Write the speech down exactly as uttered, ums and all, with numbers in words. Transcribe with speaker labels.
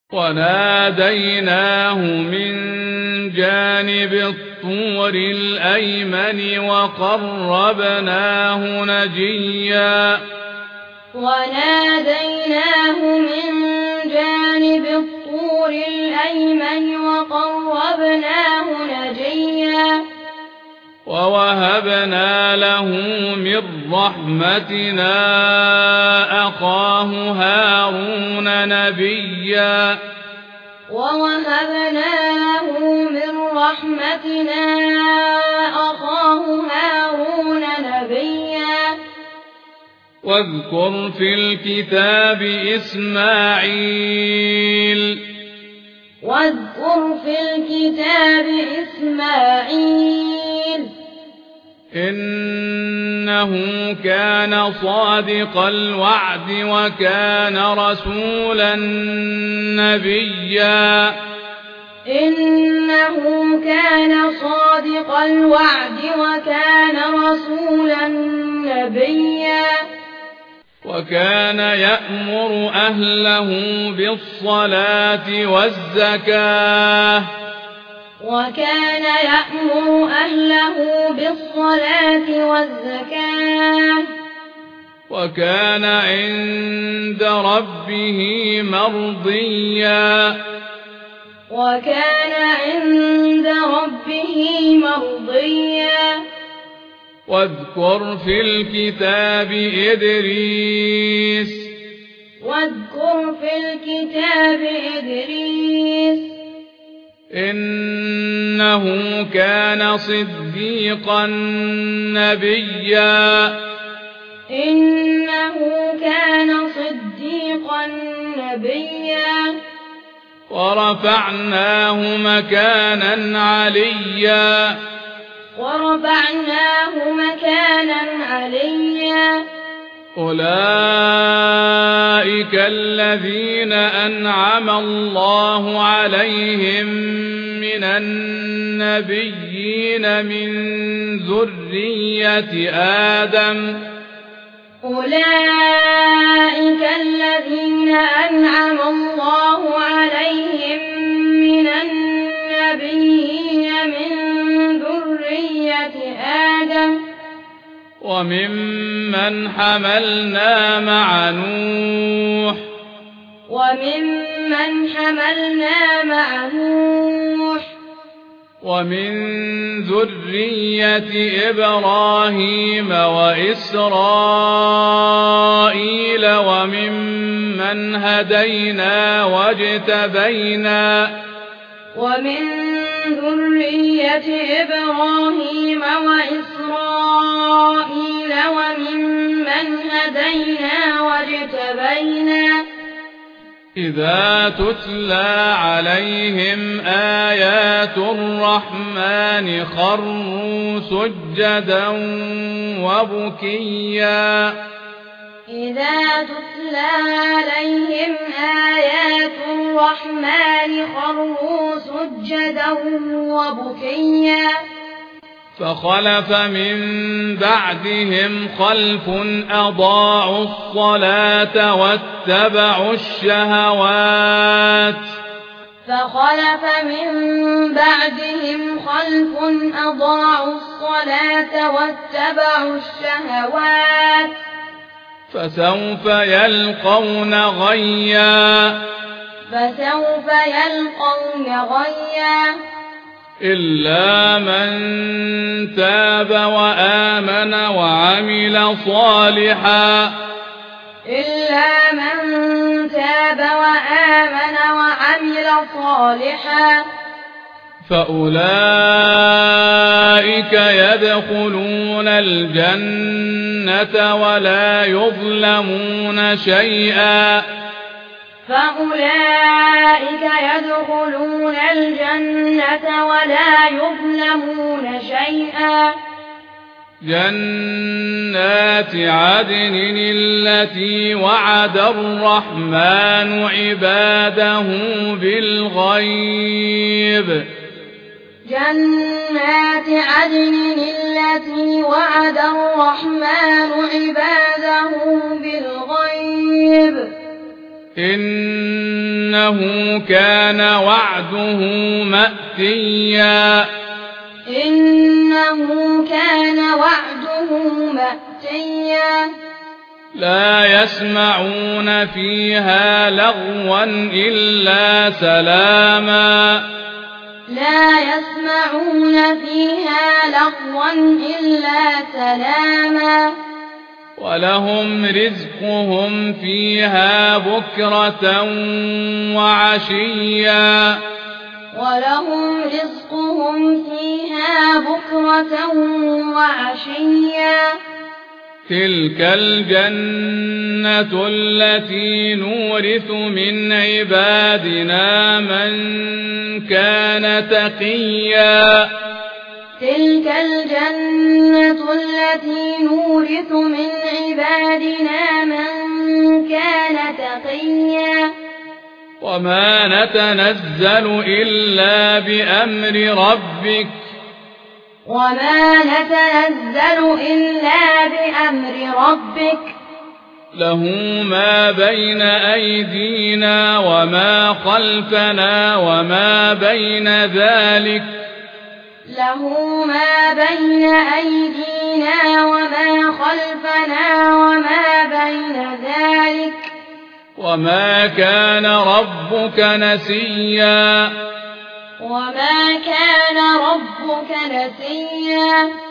Speaker 1: وناديناه من جانب الطور الأيمن وقربناه نجيا
Speaker 2: وناديناه من جانب الطور الأيمن وقربناه نجيا
Speaker 1: ووهبنا له من رحمتنا أخاه هارون نبيا
Speaker 2: ووهبنا له من رحمتنا أخاه هارون نبيا
Speaker 1: واذكر في الكتاب إسماعيل
Speaker 2: واذكر في الكتاب إسماعيل
Speaker 1: إنه كان صادق الوعد وكان رسولا نبيا
Speaker 2: إنه كان صادق الوعد وكان رسولا نبيا
Speaker 1: وكان يأمر أهله بالصلاة والزكاة
Speaker 2: وكان يأمر أهله بالصلاة والزكاة
Speaker 1: وكان عند ربه مرضيا
Speaker 2: وكان عند ربه مرضيا
Speaker 1: واذكر في الكتاب إدريس
Speaker 2: واذكر في الكتاب إدريس
Speaker 1: إنه كان صديقا نبيا
Speaker 2: إنه كان صديقا نبيا
Speaker 1: ورفعناه مكانا عليا
Speaker 2: ورفعناه مكانا عليا
Speaker 1: أولئك الذين أنعم الله عليهم من النبيين من ذرية آدم
Speaker 2: أولئك الذين أنعم الله عليهم من النبيين من ذرية آدم
Speaker 1: وممن حملنا مع نوح
Speaker 2: وممن حملنا مع نوح
Speaker 1: ومن ذرية إبراهيم وإسرائيل وممن هدينا واجتبينا
Speaker 2: ومن ذرية إبراهيم وإسرائيل وممن هدينا واجتبينا
Speaker 1: إذا تتلى عليهم آيات الرحمن خروا سجدا وبكيا
Speaker 2: إذا تتلى عليهم آيات الرحمن خروا سجدا وبكيا
Speaker 1: فخلف من بعدهم خلف أضاعوا الصلاة واتبعوا الشهوات
Speaker 2: فخلف من بعدهم خلف أضاعوا الصلاة واتبعوا الشهوات
Speaker 1: فسوف يلقون غيا
Speaker 2: فسوف يلقون غيا
Speaker 1: إلا من تاب وآمن وعمل صالحا
Speaker 2: إلا من تاب وآمن وعمل صالحا
Speaker 1: فأولئك يدخلون الجنة ولا يظلمون شيئا
Speaker 2: فأولئك يدخلون الجنة ولا يظلمون شيئا
Speaker 1: جنات عدن التي وعد الرحمن عباده بالغيب
Speaker 2: جنات عدن التي وعد الرحمن عباده بالغيب
Speaker 1: إن إنه كان وعده مأتيا
Speaker 2: إنه كان وعده مأتيا
Speaker 1: لا يسمعون فيها لغوا إلا سلاما
Speaker 2: لا يسمعون فيها لغوا إلا سلاما
Speaker 1: ولهم رزقهم فيها بكرة وعشيا
Speaker 2: ولهم رزقهم فيها بكرة وعشيا
Speaker 1: تلك الجنة التي نورث من عبادنا من كان تقيا
Speaker 2: تلك الجنة التي نورث من عبادنا من كان تقيا
Speaker 1: وما نتنزل إلا بأمر ربك
Speaker 2: وما نتنزل إلا بأمر ربك
Speaker 1: له ما بين أيدينا وما خلفنا وما بين ذلك
Speaker 2: له ما بين أيدينا وما خلفنا وما بين ذلك
Speaker 1: وما كان ربك نسيا
Speaker 2: وما كان ربك نسيا